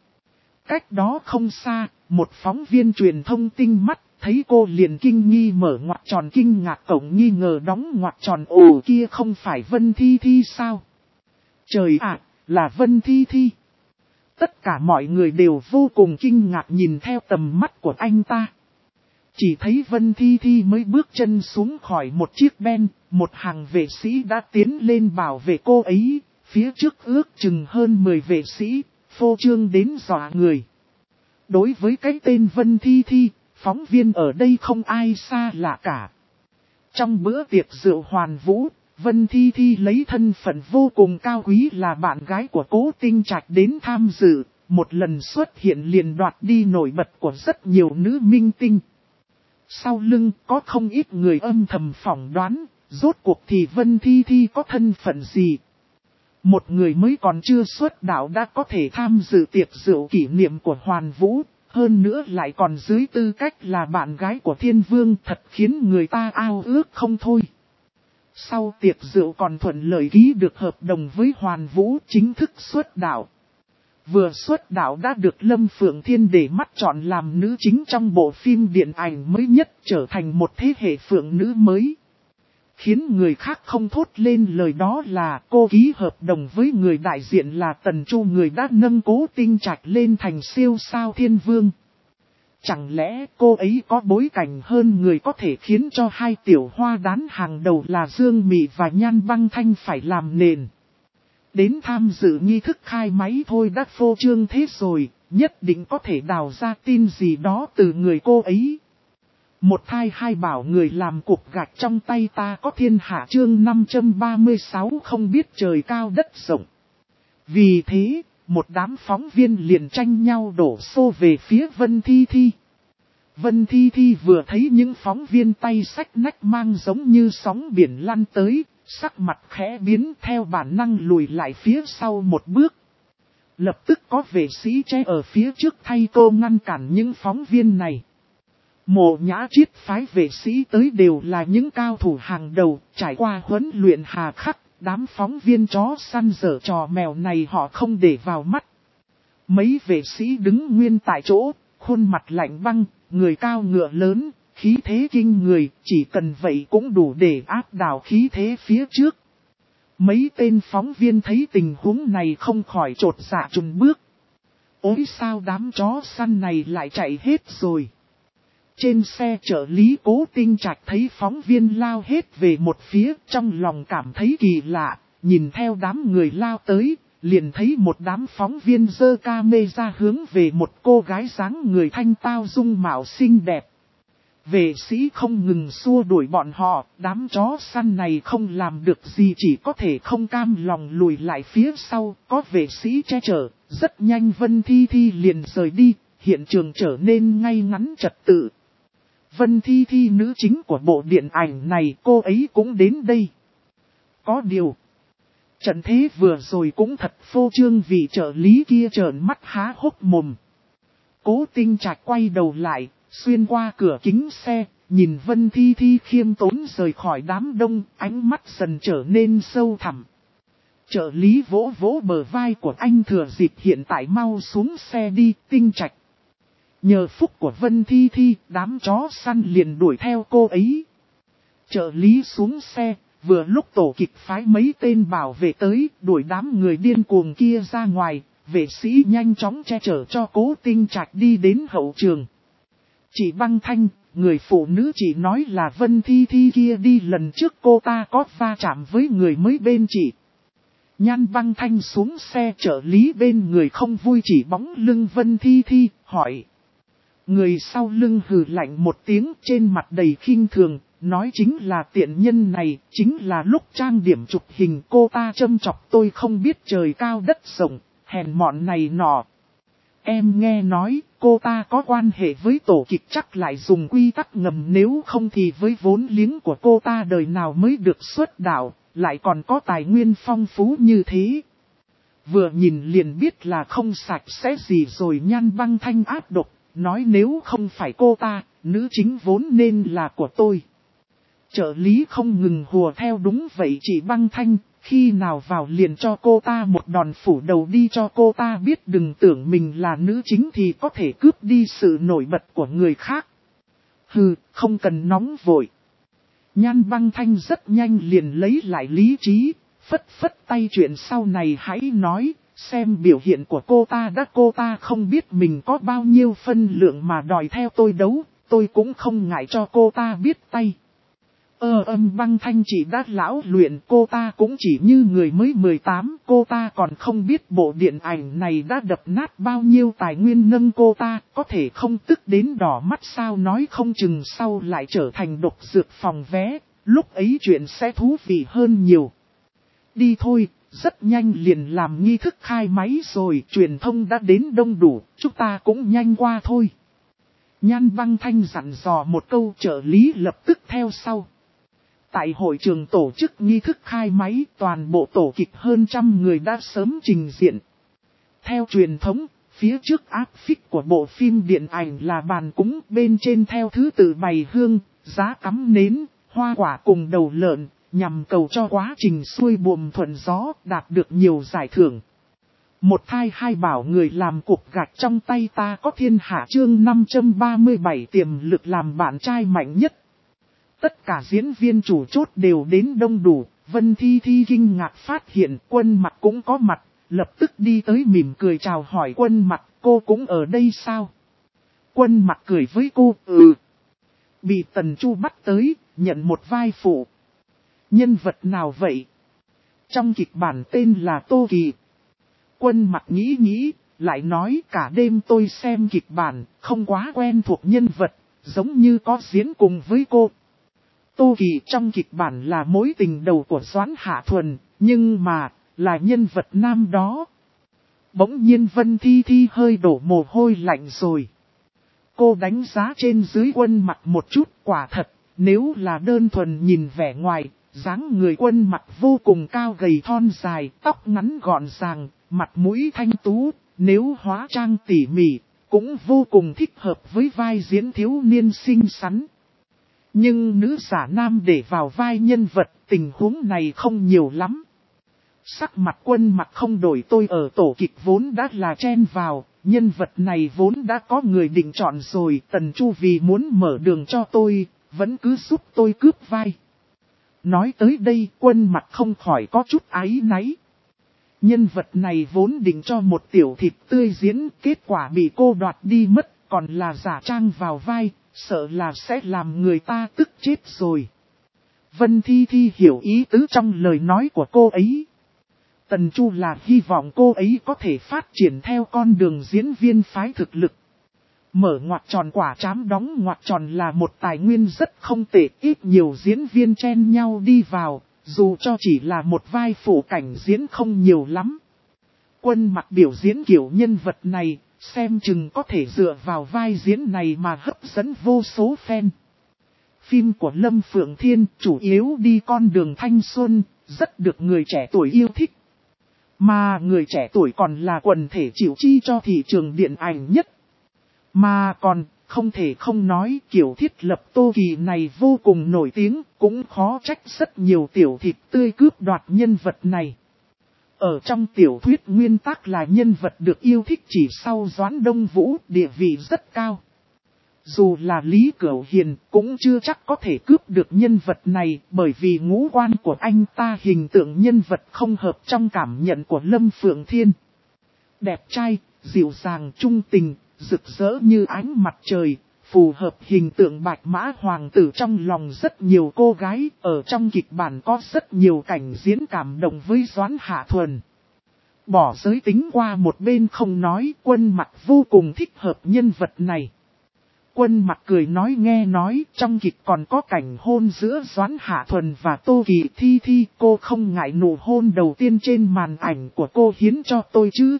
Speaker 1: Cách đó không xa, một phóng viên truyền thông tinh mắt, thấy cô liền kinh nghi mở ngoặc tròn kinh ngạc cổng nghi ngờ đóng ngoặc tròn ồ kia không phải Vân Thi Thi sao? Trời ạ, là Vân Thi Thi. Tất cả mọi người đều vô cùng kinh ngạc nhìn theo tầm mắt của anh ta. Chỉ thấy Vân Thi Thi mới bước chân xuống khỏi một chiếc ben, một hàng vệ sĩ đã tiến lên bảo vệ cô ấy, phía trước ước chừng hơn 10 vệ sĩ, phô trương đến dọa người. Đối với cái tên Vân Thi Thi, phóng viên ở đây không ai xa lạ cả. Trong bữa tiệc rượu hoàn vũ, Vân Thi Thi lấy thân phận vô cùng cao quý là bạn gái của Cố Tinh Trạch đến tham dự, một lần xuất hiện liền đoạt đi nổi bật của rất nhiều nữ minh tinh. Sau lưng có không ít người âm thầm phỏng đoán, rốt cuộc thì Vân Thi Thi có thân phận gì. Một người mới còn chưa xuất đạo đã có thể tham dự tiệc rượu kỷ niệm của Hoàn Vũ, hơn nữa lại còn dưới tư cách là bạn gái của Thiên Vương thật khiến người ta ao ước không thôi. Sau tiệc rượu còn thuận lợi ký được hợp đồng với Hoàn Vũ chính thức xuất đạo. Vừa xuất đạo đã được Lâm Phượng Thiên để mắt chọn làm nữ chính trong bộ phim điện ảnh mới nhất trở thành một thế hệ phượng nữ mới. Khiến người khác không thốt lên lời đó là cô ký hợp đồng với người đại diện là Tần Chu người đã nâng Cố Tinh Trạch lên thành siêu sao Thiên Vương. Chẳng lẽ cô ấy có bối cảnh hơn người có thể khiến cho hai tiểu hoa đán hàng đầu là Dương Mị và Nhan Băng Thanh phải làm nền. Đến tham dự nghi thức khai máy thôi đã phô trương thế rồi, nhất định có thể đào ra tin gì đó từ người cô ấy. Một thai hai bảo người làm cục gạch trong tay ta có thiên hạ chương 536 không biết trời cao đất rộng. Vì thế, một đám phóng viên liền tranh nhau đổ xô về phía Vân Thi Thi. Vân Thi Thi vừa thấy những phóng viên tay xách nách mang giống như sóng biển lăn tới, sắc mặt khẽ biến theo bản năng lùi lại phía sau một bước. Lập tức có vệ sĩ che ở phía trước thay cô ngăn cản những phóng viên này. Mộ Nhã Triết phái vệ sĩ tới đều là những cao thủ hàng đầu, trải qua huấn luyện hà khắc, đám phóng viên chó săn dở trò mèo này họ không để vào mắt. Mấy vệ sĩ đứng nguyên tại chỗ, khuôn mặt lạnh băng, người cao ngựa lớn, khí thế kinh người, chỉ cần vậy cũng đủ để áp đảo khí thế phía trước. Mấy tên phóng viên thấy tình huống này không khỏi chột dạ chùn bước. Ôi sao đám chó săn này lại chạy hết rồi. Trên xe trợ lý Cố Tinh Trạch thấy phóng viên lao hết về một phía, trong lòng cảm thấy kỳ lạ, nhìn theo đám người lao tới, liền thấy một đám phóng viên giơ camera hướng về một cô gái dáng người thanh tao dung mạo xinh đẹp. Vệ sĩ không ngừng xua đuổi bọn họ, đám chó săn này không làm được gì chỉ có thể không cam lòng lùi lại phía sau, có vệ sĩ che chở, rất nhanh Vân Thi Thi liền rời đi, hiện trường trở nên ngay ngắn trật tự. Vân Thi Thi nữ chính của bộ điện ảnh này cô ấy cũng đến đây. Có điều, trận thế vừa rồi cũng thật phô trương vì trợ lý kia trợn mắt há hốc mồm. Cố Tinh Trạch quay đầu lại, xuyên qua cửa kính xe, nhìn Vân Thi Thi khiêm tốn rời khỏi đám đông, ánh mắt dần trở nên sâu thẳm. Trợ lý vỗ vỗ bờ vai của anh, thừa dịp hiện tại mau xuống xe đi, Tinh Trạch. Nhờ phúc của Vân Thi Thi, đám chó săn liền đuổi theo cô ấy. Trợ lý xuống xe, vừa lúc tổ kịch phái mấy tên bảo vệ tới, đuổi đám người điên cuồng kia ra ngoài, vệ sĩ nhanh chóng che chở cho Cố Tinh Trạch đi đến hậu trường. Chị Băng Thanh, người phụ nữ chị nói là Vân Thi Thi kia đi lần trước cô ta có va chạm với người mới bên chị. Nhan Băng Thanh xuống xe, trợ lý bên người không vui chỉ bóng lưng Vân Thi Thi, hỏi. Người sau lưng hừ lạnh một tiếng, trên mặt đầy khinh thường, nói chính là tiện nhân này, chính là lúc trang điểm chụp hình cô ta châm chọc tôi không biết trời cao đất rộng, hèn mọn này nọ. Em nghe nói, cô ta có quan hệ với tổ kịch chắc lại dùng quy tắc ngầm, nếu không thì với vốn liếng của cô ta đời nào mới được xuất đạo, lại còn có tài nguyên phong phú như thế. Vừa nhìn liền biết là không sạch sẽ gì rồi. Nhan Băng Thanh ác độc, nói nếu không phải cô ta, nữ chính vốn nên là của tôi. Trợ lý không ngừng hùa theo, đúng vậy chị Băng Thanh, khi nào vào liền cho cô ta một đòn phủ đầu đi, cho cô ta biết đừng tưởng mình là nữ chính thì có thể cướp đi sự nổi bật của người khác. Hừ, không cần nóng vội. Nhan Băng Thanh rất nhanh liền lấy lại lý trí, phất phất tay, chuyện sau này hãy nói, xem biểu hiện của cô ta không biết mình có bao nhiêu phân lượng mà đòi theo tôi đấu, tôi cũng không ngại cho cô ta biết tay. Băng Thanh chị đã lão luyện, cô ta cũng chỉ như người mới 18, cô ta còn không biết bộ điện ảnh này đã đập nát bao nhiêu tài nguyên nâng cô ta, có thể không tức đến đỏ mắt sao, nói không chừng sau lại trở thành độc dược phòng vé, lúc ấy chuyện sẽ thú vị hơn nhiều. Đi thôi, rất nhanh liền làm nghi thức khai máy rồi, truyền thông đã đến đông đủ, chúng ta cũng nhanh qua thôi. Nhan Băng Thanh dặn dò một câu, trợ lý lập tức theo sau. Tại hội trường tổ chức nghi thức khai máy, toàn bộ tổ kịch hơn 100 người đã sớm trình diện. Theo truyền thống, phía trước áp phích của bộ phim điện ảnh là bàn cúng, bên trên theo thứ tự bày hương, giá cắm nến, hoa quả cùng đầu lợn, nhằm cầu cho quá trình xuôi buồm thuận gió, đạt được nhiều giải thưởng. Một thai hai bảo, người làm cục gạch trong tay ta có thiên hạ, chương 537, tiềm lực làm bạn trai mạnh nhất. Tất cả diễn viên chủ chốt đều đến đông đủ, Vân Thi Thi kinh ngạc phát hiện Quân Mặc cũng có mặt, lập tức đi tới mỉm cười chào hỏi Quân Mặc, cô cũng ở đây sao? Quân Mặc cười với cô, Bị Tần Chu bắt tới, nhận một vai phụ. Nhân vật nào vậy? Trong kịch bản tên là Tô Kỳ. Quân Mặc nghĩ, lại nói cả đêm tôi xem kịch bản, không quá quen thuộc nhân vật, giống như có diễn cùng với cô. Tô Kỳ trong kịch bản là mối tình đầu của Doãn Hạ Thuần, nhưng mà, là nhân vật nam đó. Bỗng nhiên Vân Thi Thi hơi đổ mồ hôi lạnh rồi. Cô đánh giá trên dưới Quân Mặc một chút, quả thật, nếu là đơn thuần nhìn vẻ ngoài, dáng người Quân Mặc vô cùng cao gầy thon dài, tóc ngắn gọn gàng, mặt mũi thanh tú, nếu hóa trang tỉ mỉ, cũng vô cùng thích hợp với vai diễn thiếu niên xinh xắn. Nhưng nữ giả nam để vào vai nhân vật, tình huống này không nhiều lắm. Sắc mặt Quân Mặc không đổi, tôi ở tổ kịch vốn đã là chen vào, nhân vật này vốn đã có người định chọn rồi, Tần Chu vì muốn mở đường cho tôi, vẫn cứ giúp tôi cướp vai. Nói tới đây Quân Mặc không khỏi có chút áy náy. Nhân vật này vốn định cho một tiểu thịt tươi diễn, kết quả bị cô đoạt đi mất, còn là giả trang vào vai, sợ là sẽ làm người ta tức chết rồi. Vân Thi Thi hiểu ý tứ trong lời nói của cô ấy. Tần Chu là hy vọng cô ấy có thể phát triển theo con đường diễn viên phái thực lực. Mở ngoặc tròn quả trám đóng ngoặc tròn là một tài nguyên rất không tệ, ít nhiều diễn viên chen nhau đi vào, dù cho chỉ là một vai phụ cảnh diễn không nhiều lắm. Quân Mặc biểu diễn kiểu nhân vật này, xem chừng có thể dựa vào vai diễn này mà hấp dẫn vô số fan. Phim của Lâm Phượng Thiên chủ yếu đi con đường thanh xuân, rất được người trẻ tuổi yêu thích. Mà người trẻ tuổi còn là quần thể chịu chi cho thị trường điện ảnh nhất. Mà còn, không thể không nói kiểu thiết lập Tô Kỳ này vô cùng nổi tiếng, cũng khó trách rất nhiều tiểu thịt tươi cướp đoạt nhân vật này. Ở trong tiểu thuyết nguyên tắc là nhân vật được yêu thích chỉ sau Doãn Đông Vũ, địa vị rất cao. Dù là Lý Cửu Hiền cũng chưa chắc có thể cướp được nhân vật này, bởi vì ngũ quan của anh ta hình tượng nhân vật không hợp trong cảm nhận của Lâm Phượng Thiên. Đẹp trai, dịu dàng trung tình, rực rỡ như ánh mặt trời, phù hợp hình tượng bạch mã hoàng tử trong lòng rất nhiều cô gái. Ở trong kịch bản có rất nhiều cảnh diễn cảm động với Doãn Hạ Thuần. Bỏ giới tính qua một bên không nói, Quân Mặc vô cùng thích hợp nhân vật này. Quân Mặc cười nói nghe nói, trong kịch còn có cảnh hôn giữa Doãn Hạ Thuần và Tô Kỳ Thi Thi, cô không ngại nụ hôn đầu tiên trên màn ảnh của cô hiến cho tôi chứ.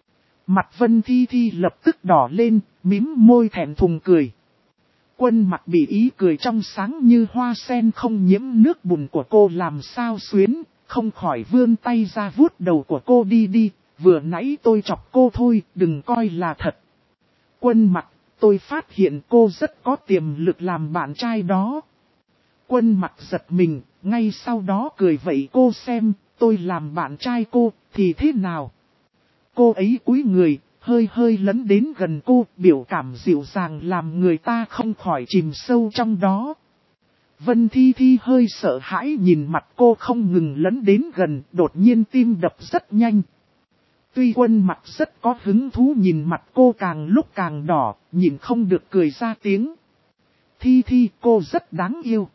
Speaker 1: Mặt Vân Thi Thi lập tức đỏ lên, mím môi thẹn thùng cười. Quân Mặc bị ý cười trong sáng như hoa sen không nhiễm nước bùn của cô làm sao xuyến, không khỏi vươn tay ra vuốt đầu của cô đi, vừa nãy tôi chọc cô thôi, đừng coi là thật. Quân Mặc, tôi phát hiện cô rất có tiềm lực làm bạn trai đó. Quân Mặc giật mình, ngay sau đó cười vậy cô xem, tôi làm bạn trai cô, thì thế nào? Cô ấy cúi người, hơi hơi lấn đến gần cô, biểu cảm dịu dàng làm người ta không khỏi chìm sâu trong đó. Vân Thi Thi hơi sợ hãi nhìn mặt cô không ngừng lấn đến gần, đột nhiên tim đập rất nhanh. Tuy Quân Mặc rất có hứng thú nhìn mặt cô càng lúc càng đỏ, nhìn không được cười ra tiếng. Thi Thi, cô rất đáng yêu.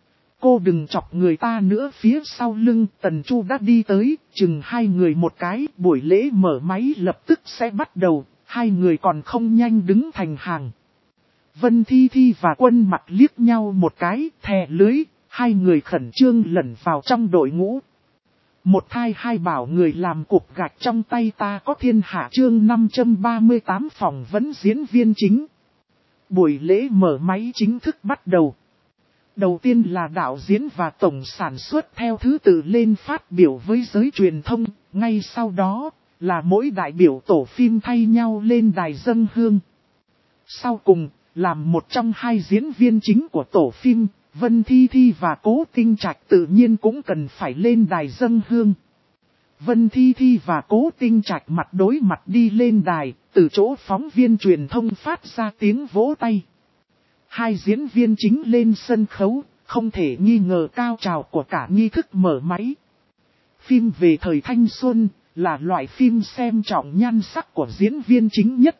Speaker 1: Cô đừng chọc người ta nữa. Phía sau lưng Tần Chu đã đi tới, chừng hai người một cái, buổi lễ mở máy lập tức sẽ bắt đầu, hai người còn không nhanh đứng thành hàng. Vân Thi Thi và Quân Mặc liếc nhau một cái, thè lưới, hai người khẩn trương lẩn vào trong đội ngũ. Một thai hai bảo người làm cục gạch trong tay ta có thiên hạ chương 538 phỏng vấn diễn viên chính. Buổi lễ mở máy chính thức bắt đầu. Đầu tiên là đạo diễn và tổng sản xuất theo thứ tự lên phát biểu với giới truyền thông, ngay sau đó là mỗi đại biểu tổ phim thay nhau lên đài dâng hương. Sau cùng, làm một trong hai diễn viên chính của tổ phim, Vân Thi Thi và Cố Tinh Trạch tự nhiên cũng cần phải lên đài dâng hương. Vân Thi Thi và Cố Tinh Trạch mặt đối mặt đi lên đài, từ chỗ phóng viên truyền thông phát ra tiếng vỗ tay. Hai diễn viên chính lên sân khấu, không thể nghi ngờ cao trào của cả nghi thức mở máy. Phim về thời thanh xuân, là loại phim xem trọng nhan sắc của diễn viên chính nhất.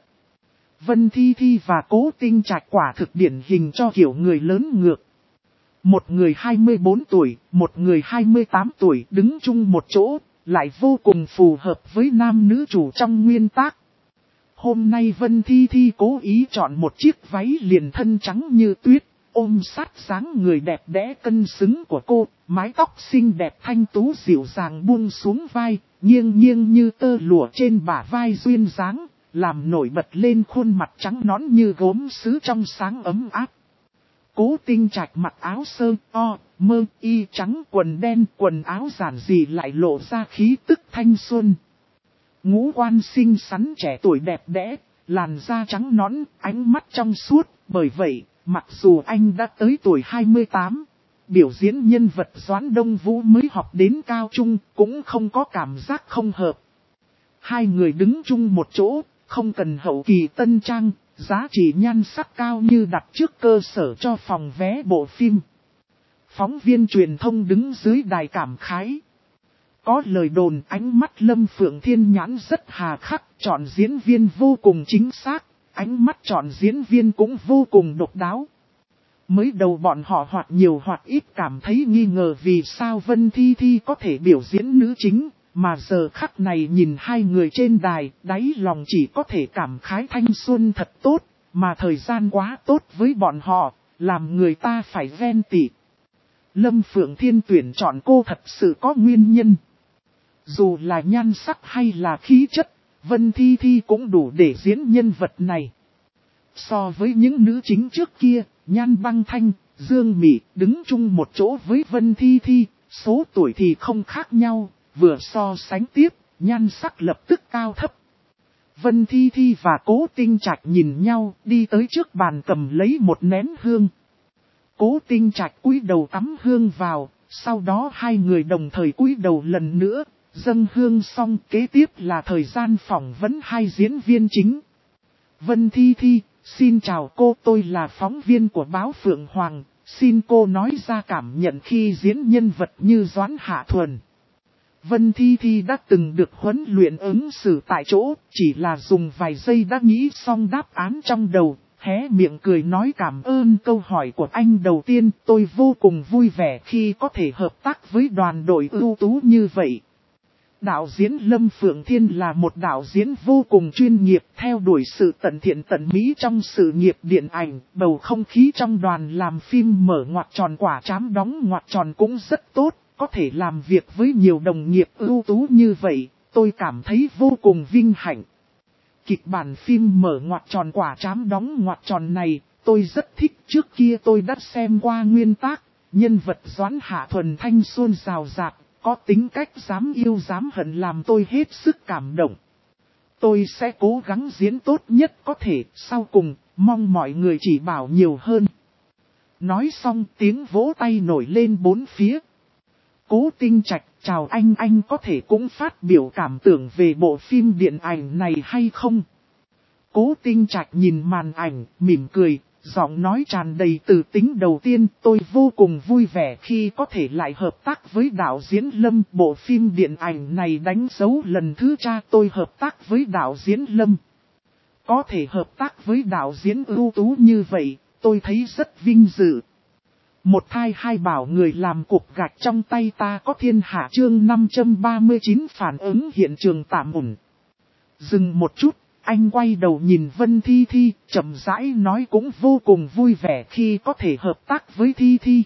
Speaker 1: Vân Thi Thi và Cố Tinh Trạch quả thực điển hình cho kiểu người lớn ngược. Một người 24 tuổi, một người 28 tuổi đứng chung một chỗ, lại vô cùng phù hợp với nam nữ chủ trong nguyên tác. Hôm nay Vân Thi Thi cố ý chọn một chiếc váy liền thân trắng như tuyết, ôm sát dáng người đẹp đẽ cân xứng của cô, mái tóc xinh đẹp thanh tú dịu dàng buông xuống vai, nghiêng nghiêng như tơ lụa trên bả vai duyên dáng, làm nổi bật lên khuôn mặt trắng nõn như gốm sứ trong sáng ấm áp. Cố Tinh Trạch mặc áo sơ, mơ, y trắng quần đen, quần áo giản dị lại lộ ra khí tức thanh xuân. Ngũ quan xinh xắn trẻ tuổi đẹp đẽ, làn da trắng nõn, ánh mắt trong suốt, bởi vậy, mặc dù anh đã tới tuổi 28, biểu diễn nhân vật Doãn Đông Vũ mới học đến cao trung, cũng không có cảm giác không hợp. Hai người đứng chung một chỗ, không cần hậu kỳ tân trang, giá trị nhan sắc cao như đặt trước cơ sở cho phòng vé bộ phim. Phóng viên truyền thông đứng dưới đài cảm khái. Có lời đồn ánh mắt Lâm Phượng Thiên nhãn rất hà khắc, chọn diễn viên vô cùng chính xác, ánh mắt chọn diễn viên cũng vô cùng độc đáo. Mới đầu bọn họ hoặc nhiều hoặc ít cảm thấy nghi ngờ vì sao Vân Thi Thi có thể biểu diễn nữ chính, mà giờ khắc này nhìn hai người trên đài, đáy lòng chỉ có thể cảm khái thanh xuân thật tốt, mà thời gian quá tốt với bọn họ, làm người ta phải ghen tị. Lâm Phượng Thiên tuyển chọn cô thật sự có nguyên nhân. Dù là nhan sắc hay là khí chất, Vân Thi Thi cũng đủ để diễn nhân vật này. So với những nữ chính trước kia, Nhan Băng Thanh, Dương Mỹ đứng chung một chỗ với Vân Thi Thi, số tuổi thì không khác nhau, vừa so sánh tiếp, nhan sắc lập tức cao thấp. Vân Thi Thi và Cố Tinh Trạch nhìn nhau, đi tới trước bàn cầm lấy một nén hương. Cố Tinh Trạch cúi đầu cắm hương vào, sau đó hai người đồng thời cúi đầu lần nữa, dâng hương xong kế tiếp là thời gian phỏng vấn hai diễn viên chính. Vân Thi Thi, xin chào cô, tôi là phóng viên của báo Phượng Hoàng, xin cô nói ra cảm nhận khi diễn nhân vật như Doãn Hạ Thuần. Vân Thi Thi đã từng được huấn luyện ứng xử tại chỗ, chỉ là dùng vài giây đã nghĩ xong đáp án trong đầu, hé miệng cười nói cảm ơn câu hỏi của anh đầu tiên. Tôi vô cùng vui vẻ khi có thể hợp tác với đoàn đội ưu tú như vậy. Đạo diễn Lâm Phượng Thiên là một đạo diễn vô cùng chuyên nghiệp, theo đuổi sự tận thiện tận mỹ trong sự nghiệp điện ảnh. Bầu không khí trong đoàn làm phim mở ngoặc tròn quả trám đóng ngoặc tròn cũng rất tốt. Có thể làm việc với nhiều đồng nghiệp ưu tú như vậy, tôi cảm thấy vô cùng vinh hạnh. Kịch bản phim mở ngoặc tròn quả trám đóng ngoặc tròn này, tôi rất thích. Trước kia tôi đã xem qua nguyên tác, nhân vật Doãn Hạ Thuần thanh xuân rào rạt, có tính cách dám yêu dám hận làm tôi hết sức cảm động. Tôi sẽ cố gắng diễn tốt nhất có thể, sau cùng, mong mọi người chỉ bảo nhiều hơn. Nói xong tiếng vỗ tay nổi lên bốn phía. Cố Tinh Trạch, chào anh có thể cũng phát biểu cảm tưởng về bộ phim điện ảnh này hay không? Cố Tinh Trạch nhìn màn ảnh, mỉm cười, giọng nói tràn đầy từ tính đầu tiên. Tôi vô cùng vui vẻ khi có thể lại hợp tác với đạo diễn Lâm. Bộ phim điện ảnh này đánh dấu lần thứ cha tôi hợp tác với đạo diễn Lâm. Có thể hợp tác với đạo diễn ưu tú như vậy, tôi thấy rất vinh dự. Một thai hai bảo người làm cục gạch trong tay ta có thiên hạ chương 539 phản ứng hiện trường tạm ổn. Dừng một chút, anh quay đầu nhìn Vân Thi Thi, chậm rãi nói cũng vô cùng vui vẻ khi có thể hợp tác với Thi Thi.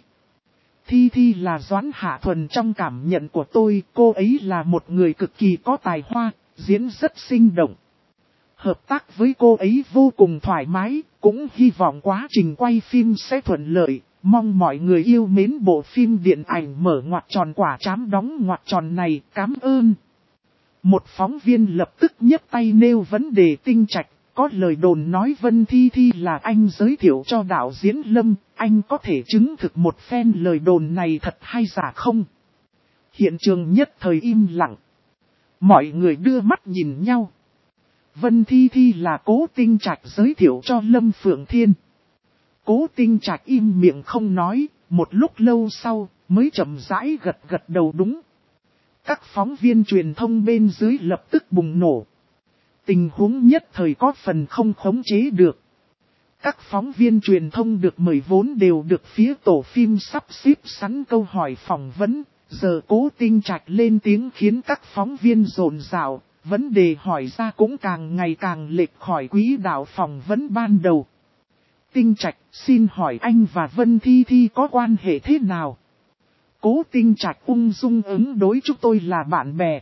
Speaker 1: Thi Thi là Doãn Hạ Thuần trong cảm nhận của tôi, cô ấy là một người cực kỳ có tài hoa, diễn rất sinh động. Hợp tác với cô ấy vô cùng thoải mái, cũng hy vọng quá trình quay phim sẽ thuận lợi. Mong mọi người yêu mến bộ phim điện ảnh mở ngoặc tròn quả trám đóng ngoặc tròn này, cảm ơn. Một phóng viên lập tức nhấc tay nêu vấn đề. Tinh Trạch, có lời đồn nói Vân Thi Thi là anh giới thiệu cho đạo diễn Lâm, anh có thể chứng thực một phen lời đồn này thật hay giả không? Hiện trường nhất thời im lặng. Mọi người đưa mắt nhìn nhau. Vân Thi Thi là Cố Tinh Trạch giới thiệu cho Lâm Phượng Thiên. Cố Tinh Trạch im miệng không nói, một lúc lâu sau, mới chậm rãi gật đầu đúng. Các phóng viên truyền thông bên dưới lập tức bùng nổ. Tình huống nhất thời có phần không khống chế được. Các phóng viên truyền thông được mời vốn đều được phía tổ phim sắp xếp sẵn câu hỏi phỏng vấn. Giờ Cố Tinh Trạch lên tiếng khiến các phóng viên rộn rào, vấn đề hỏi ra cũng càng ngày càng lệch khỏi quỹ đạo phỏng vấn ban đầu. Tinh Trạch, xin hỏi anh và Vân Thi Thi có quan hệ thế nào? Cố Tinh Trạch ung dung ứng đối, chúng tôi là bạn bè.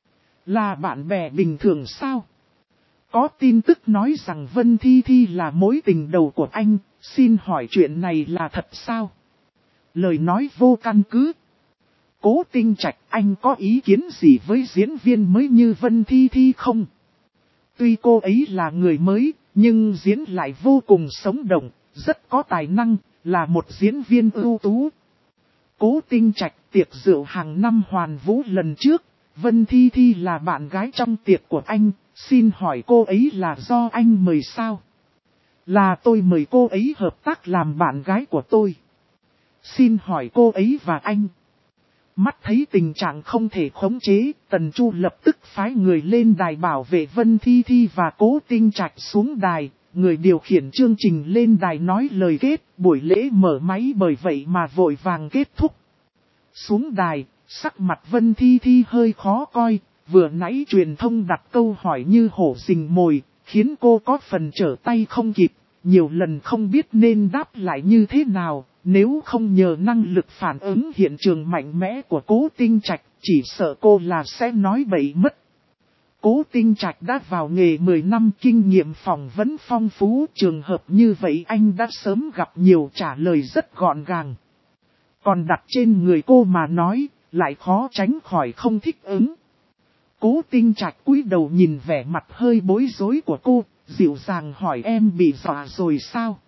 Speaker 1: Là bạn bè bình thường sao? Có tin tức nói rằng Vân Thi Thi là mối tình đầu của anh, xin hỏi chuyện này là thật sao? Lời nói vô căn cứ. Cố Tinh Trạch, anh có ý kiến gì với diễn viên mới như Vân Thi Thi không? Tuy cô ấy là người mới, nhưng diễn lại vô cùng sống động, rất có tài năng, là một diễn viên ưu tú. Cố Tinh Trạch, tiệc rượu hàng năm Hoàn Vũ lần trước, Vân Thi Thi là bạn gái trong tiệc của anh, xin hỏi cô ấy là do anh mời sao? Là tôi mời cô ấy hợp tác làm bạn gái của tôi. Xin hỏi cô ấy và anh. Mắt thấy tình trạng không thể khống chế, Tần Chu lập tức phái người lên đài bảo vệ Vân Thi Thi và Cố Tinh Trạch xuống đài. Người điều khiển chương trình lên đài nói lời kết, buổi lễ mở máy bởi vậy mà vội vàng kết thúc. Xuống đài, sắc mặt Vân Thi Thi hơi khó coi, vừa nãy truyền thông đặt câu hỏi như hổ rình mồi, khiến cô có phần trở tay không kịp, nhiều lần không biết nên đáp lại như thế nào. Nếu không nhờ năng lực phản ứng hiện trường mạnh mẽ của Cố Tinh Trạch, chỉ sợ cô là sẽ nói bậy mất. Cố Tinh Trạch đã vào nghề 10 năm, kinh nghiệm phỏng vấn phong phú, trường hợp như vậy anh đã sớm gặp nhiều, trả lời rất gọn gàng. Còn đặt trên người cô mà nói, lại khó tránh khỏi không thích ứng. Cố Tinh Trạch cúi đầu nhìn vẻ mặt hơi bối rối của cô, dịu dàng hỏi em bị dọa rồi sao?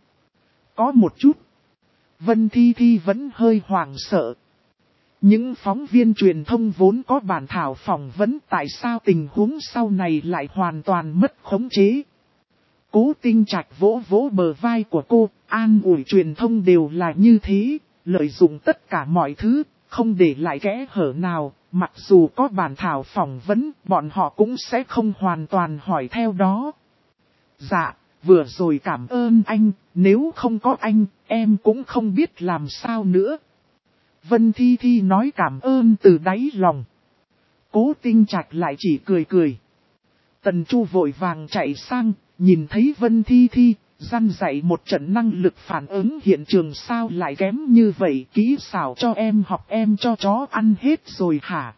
Speaker 1: Có một chút. Vân Thi Thi vẫn hơi hoảng sợ. Những phóng viên truyền thông vốn có bản thảo phỏng vấn tại sao tình huống sau này lại hoàn toàn mất khống chế. Cố Tinh Trạch vỗ vỗ bờ vai của cô, an ủi truyền thông đều là như thế, lợi dụng tất cả mọi thứ, không để lại kẽ hở nào, mặc dù có bản thảo phỏng vấn, bọn họ cũng sẽ không hoàn toàn hỏi theo đó. Dạ, vừa rồi cảm ơn anh, nếu không có anh, em cũng không biết làm sao nữa. Vân Thi Thi nói cảm ơn từ đáy lòng. Cố Tinh Trạch lại chỉ cười cười. Tần Chu vội vàng chạy sang, nhìn thấy Vân Thi Thi, răn dạy một trận năng lực phản ứng hiện trường sao lại kém như vậy, kỹ xảo cho em học em cho chó ăn hết rồi hả?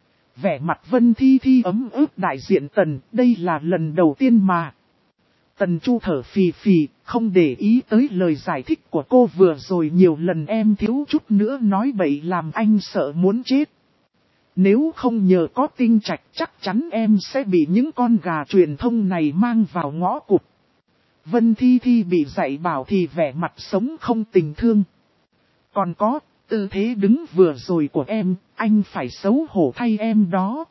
Speaker 1: Vẻ mặt Vân Thi Thi ấm ức đại diện Tần, đây là lần đầu tiên mà. Tần Chu thở phì phì, không để ý tới lời giải thích của cô vừa rồi nhiều lần em thiếu chút nữa nói bậy làm anh sợ muốn chết. Nếu không nhờ có Tinh Trạch chắc chắn em sẽ bị những con gà truyền thông này mang vào ngõ cụt. Vân Thi Thi bị dạy bảo thì vẻ mặt sống không tình thương. Còn có, tư thế đứng vừa rồi của em, anh phải xấu hổ thay em đó.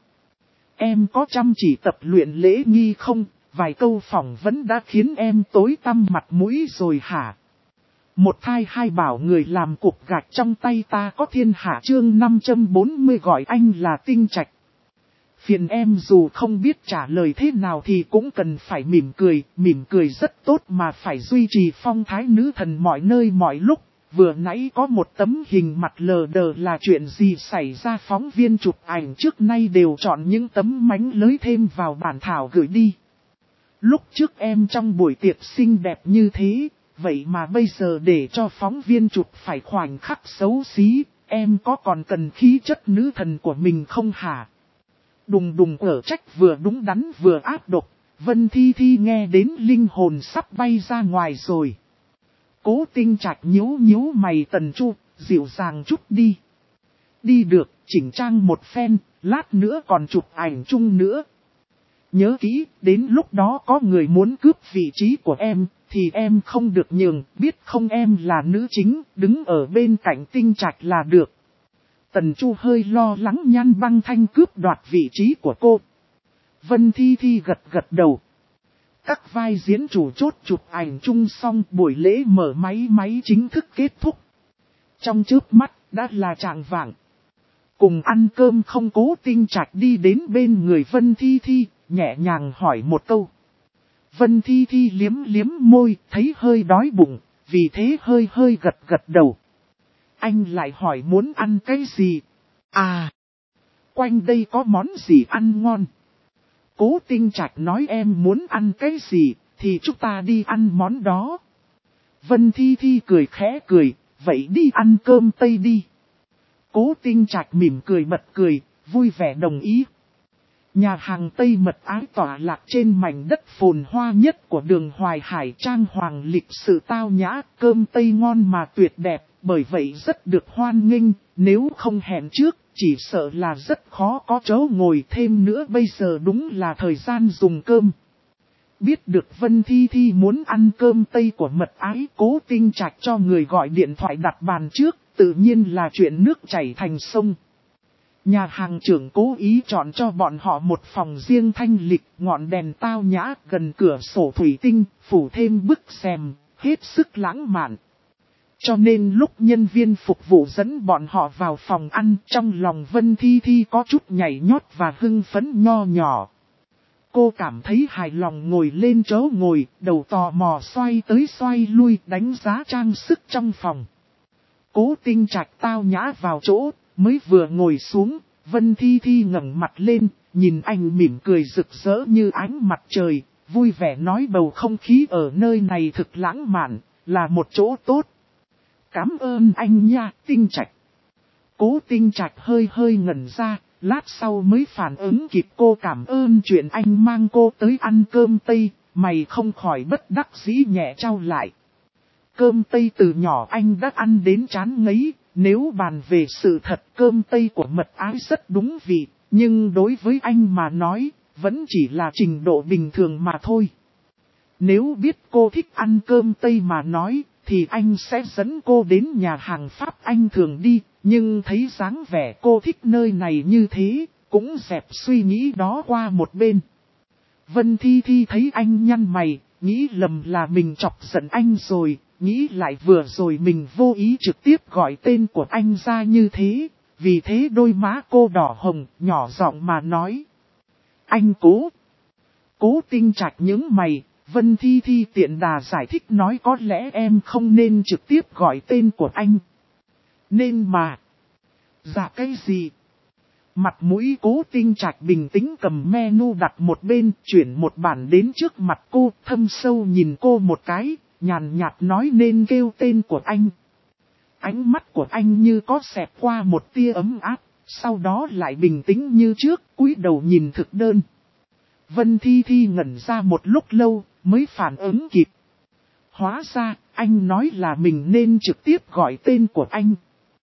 Speaker 1: Em có chăm chỉ tập luyện lễ nghi không? Vài câu phỏng vấn đã khiến em tối tăm mặt mũi rồi hả? Một thai hai bảo người làm cục gạch trong tay ta có thiên hạ chương 540 gọi anh là Tinh Trạch. Phiền em dù không biết trả lời thế nào thì cũng cần phải mỉm cười rất tốt mà phải duy trì phong thái nữ thần mọi nơi mọi lúc. Vừa nãy có một tấm hình mặt lờ đờ là chuyện gì xảy ra, phóng viên chụp ảnh trước nay đều chọn những tấm mánh lới thêm vào bản thảo gửi đi. Lúc trước em trong buổi tiệc xinh đẹp như thế, vậy mà bây giờ để cho phóng viên chụp phải khoảnh khắc xấu xí, em có còn cần khí chất nữ thần của mình không hả? Đùng đùng ở trách vừa đúng đắn vừa ác độc, Vân Thi Thi nghe đến linh hồn sắp bay ra ngoài rồi. Cố Tinh Trạch nhíu nhíu mày, Tần Chu, dịu dàng chút đi. Đi được, chỉnh trang một phen, lát nữa còn chụp ảnh chung nữa. Nhớ kỹ, đến lúc đó có người muốn cướp vị trí của em, thì em không được nhường, biết không, em là nữ chính, đứng ở bên cạnh Tinh Trạch là được. Tần Chu hơi lo lắng Nhan Băng Thanh cướp đoạt vị trí của cô. Vân Thi Thi gật gật đầu. Các vai diễn chủ chốt chụp ảnh chung xong, buổi lễ mở máy chính thức kết thúc. Trong chớp mắt, đã là chạng vạng. Cùng ăn cơm không, Cố Tinh Trạch đi đến bên người Vân Thi Thi, nhẹ nhàng hỏi một câu. Vân Thi Thi liếm liếm môi, thấy hơi đói bụng, vì thế hơi gật gật đầu. Anh lại hỏi muốn ăn cái gì? À, quanh đây có món gì ăn ngon? Cố Tinh Trạch nói em muốn ăn cái gì, thì chúng ta đi ăn món đó. Vân Thi Thi cười khẽ cười, vậy đi ăn cơm Tây đi. Cố Tinh Trạch mỉm cười bật cười, vui vẻ đồng ý. Nhà hàng Tây Mật Ái tỏa lạc trên mảnh đất phồn hoa nhất của đường Hoài Hải, trang hoàng lịch sự tao nhã, cơm Tây ngon mà tuyệt đẹp, bởi vậy rất được hoan nghênh, nếu không hẹn trước, chỉ sợ là rất khó có chỗ ngồi, thêm nữa bây giờ đúng là thời gian dùng cơm. Biết được Vân Thi Thi muốn ăn cơm Tây của Mật Ái, Cố Tinh Trạch cho người gọi điện thoại đặt bàn trước, tự nhiên là chuyện nước chảy thành sông. Nhà hàng trưởng cố ý chọn cho bọn họ một phòng riêng thanh lịch, ngọn đèn tao nhã, gần cửa sổ thủy tinh, phủ thêm bức rèm, hết sức lãng mạn. Cho nên lúc nhân viên phục vụ dẫn bọn họ vào phòng ăn, trong lòng Vân Thi Thi có chút nhảy nhót và hưng phấn nho nhỏ. Cô cảm thấy hài lòng ngồi lên chỗ ngồi, đầu tò mò xoay tới xoay lui, đánh giá trang sức trong phòng. Cố Tinh Trạch tao nhã vào chỗ, mới vừa ngồi xuống, Vân Thi Thi ngẩng mặt lên, nhìn anh mỉm cười rực rỡ như ánh mặt trời, vui vẻ nói bầu không khí ở nơi này thực lãng mạn, là một chỗ tốt. Cảm ơn anh nha, Tinh Trạch. Cố Tinh Trạch hơi ngẩn ra, lát sau mới phản ứng kịp cô cảm ơn chuyện anh mang cô tới ăn cơm Tây, mày không khỏi bất đắc dĩ nhẹ trao lại. Cơm Tây từ nhỏ anh đã ăn đến chán ngấy, nếu bàn về sự thật cơm Tây của Mật Ái rất đúng vị, Nhưng đối với anh mà nói, vẫn chỉ là trình độ bình thường mà thôi. Nếu biết cô thích ăn cơm Tây mà nói, thì anh sẽ dẫn cô đến nhà hàng Pháp anh thường đi, nhưng thấy dáng vẻ cô thích nơi này như thế, cũng dẹp suy nghĩ đó qua một bên. Vân Thi Thi thấy anh nhăn mày, nghĩ lầm là mình chọc giận anh rồi, nghĩ lại vừa rồi mình vô ý trực tiếp gọi tên của anh ra như thế, vì thế đôi má cô đỏ hồng, nhỏ giọng mà nói. Anh Cố Tinh Trạch những mày, Vân Thi Thi tiện đà giải thích nói có lẽ em không nên trực tiếp gọi tên của anh. Nên mà. Dạ cái gì? Mặt mũi Cố Tinh Trạch bình tĩnh cầm menu đặt một bên, chuyển một bản đến trước mặt cô, thâm sâu nhìn cô một cái, nhàn nhạt nói nên kêu tên của anh. Ánh mắt của anh như có xẹt qua một tia ấm áp, sau đó lại bình tĩnh như trước, cúi đầu nhìn thực đơn. Vân Thi Thi ngẩn ra một lúc lâu, mới phản ứng kịp. Hóa ra, anh nói là mình nên trực tiếp gọi tên của anh.